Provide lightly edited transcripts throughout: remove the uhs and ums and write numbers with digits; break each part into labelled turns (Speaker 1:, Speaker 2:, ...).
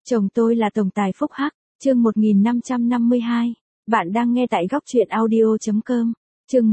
Speaker 1: Chồng tôi là tổng tài phúc hắc, chương 1552. Bạn đang nghe tại góc truyện audio.com. Chương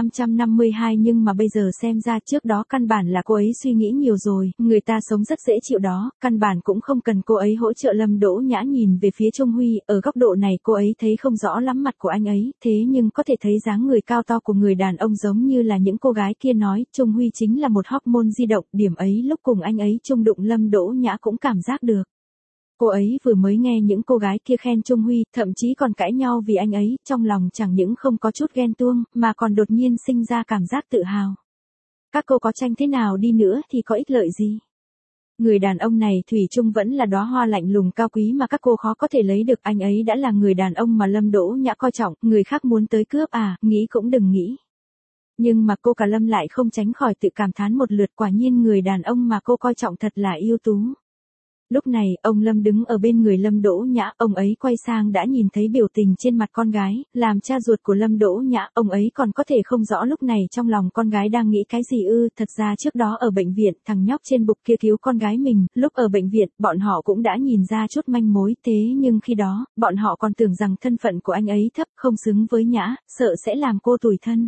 Speaker 1: 1552 nhưng mà bây giờ xem ra trước đó căn bản là cô ấy suy nghĩ nhiều rồi, người ta sống rất dễ chịu đó, căn bản cũng không cần cô ấy hỗ trợ. Lâm Đỗ Nhã nhìn về phía Trung Huy, ở góc độ này cô ấy thấy không rõ lắm mặt của anh ấy, thế nhưng có thể thấy dáng người cao to của người đàn ông giống như là những cô gái kia nói, Trung Huy chính là một hormone di động, điểm ấy lúc cùng anh ấy chung đụng Lâm Đỗ Nhã cũng cảm giác được. Cô ấy vừa mới nghe những cô gái kia khen Trung Huy, thậm chí còn cãi nhau vì anh ấy, trong lòng chẳng những không có chút ghen tuông, mà còn đột nhiên sinh ra cảm giác tự hào. Các cô có tranh thế nào đi nữa thì có ích lợi gì? Người đàn ông này thủy chung vẫn là đóa hoa lạnh lùng cao quý mà các cô khó có thể lấy được, anh ấy đã là người đàn ông mà Lâm Đỗ Nhã coi trọng, người khác muốn tới cướp à, nghĩ cũng đừng nghĩ. Nhưng mà cô cả Lâm lại không tránh khỏi tự cảm thán một lượt, quả nhiên người đàn ông mà cô coi trọng thật là ưu tú. Lúc này, ông Lâm đứng ở bên người Lâm Đỗ Nhã, ông ấy quay sang đã nhìn thấy biểu tình trên mặt con gái, làm cha ruột của Lâm Đỗ Nhã, ông ấy còn có thể không rõ lúc này trong lòng con gái đang nghĩ cái gì ư. Thật ra trước đó ở bệnh viện, thằng nhóc trên bục kia cứu con gái mình, lúc ở bệnh viện, bọn họ cũng đã nhìn ra chút manh mối, thế nhưng khi đó, bọn họ còn tưởng rằng thân phận của anh ấy thấp, không xứng với Nhã, sợ sẽ làm cô tủi thân.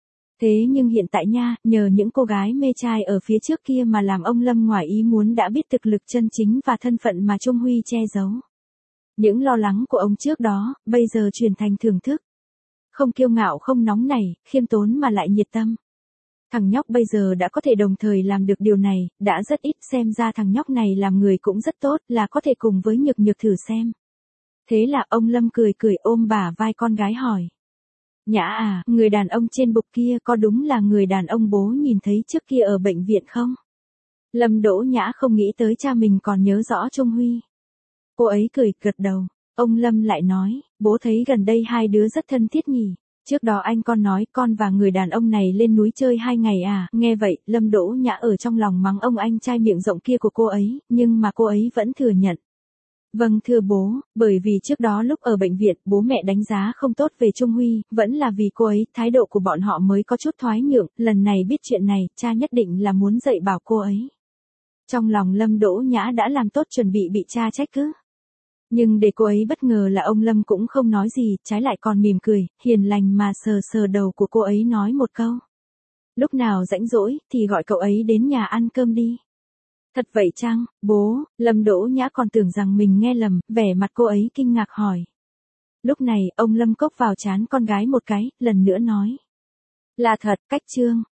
Speaker 1: Thế nhưng hiện tại nha, nhờ những cô gái mê trai ở phía trước kia mà làm ông Lâm ngoài ý muốn đã biết thực lực chân chính và thân phận mà Trung Huy che giấu. Những lo lắng của ông trước đó, bây giờ chuyển thành thưởng thức. Không kiêu ngạo không nóng nảy, khiêm tốn mà lại nhiệt tâm. Thằng nhóc bây giờ đã có thể đồng thời làm được điều này, đã rất ít, xem ra thằng nhóc này làm người cũng rất tốt, là có thể cùng với Nhược Nhược thử xem. Thế là ông Lâm cười cười ôm bả vai con gái hỏi. Nhã à, người đàn ông trên bục kia có đúng là người đàn ông bố nhìn thấy trước kia ở bệnh viện không? Lâm Đỗ Nhã không nghĩ tới cha mình còn nhớ rõ Trung Huy. Cô ấy cười gật đầu, ông Lâm lại nói, bố thấy gần đây hai đứa rất thân thiết nhỉ. Trước đó anh con nói con và người đàn ông này lên núi chơi 2 ngày à, nghe vậy, Lâm Đỗ Nhã ở trong lòng mắng ông anh trai miệng rộng kia của cô ấy, nhưng mà cô ấy vẫn thừa nhận. Vâng thưa bố, bởi vì trước đó lúc ở bệnh viện, bố mẹ đánh giá không tốt về Trung Huy, vẫn là vì cô ấy, thái độ của bọn họ mới có chút thoái nhượng, lần này biết chuyện này, cha nhất định là muốn dạy bảo cô ấy. Trong lòng Lâm Đỗ Nhã đã làm tốt chuẩn bị cha trách cứ. Nhưng để cô ấy bất ngờ là ông Lâm cũng không nói gì, trái lại còn mỉm cười, hiền lành mà sờ sờ đầu của cô ấy nói một câu. Lúc nào rảnh rỗi, thì gọi cậu ấy đến nhà ăn cơm đi. Thật vậy chăng, bố? Lâm Đỗ Nhã còn tưởng rằng mình nghe lầm, vẻ mặt cô ấy kinh ngạc hỏi. Lúc này, ông Lâm cốc vào trán con gái một cái, lần nữa nói. Là thật, cách chương.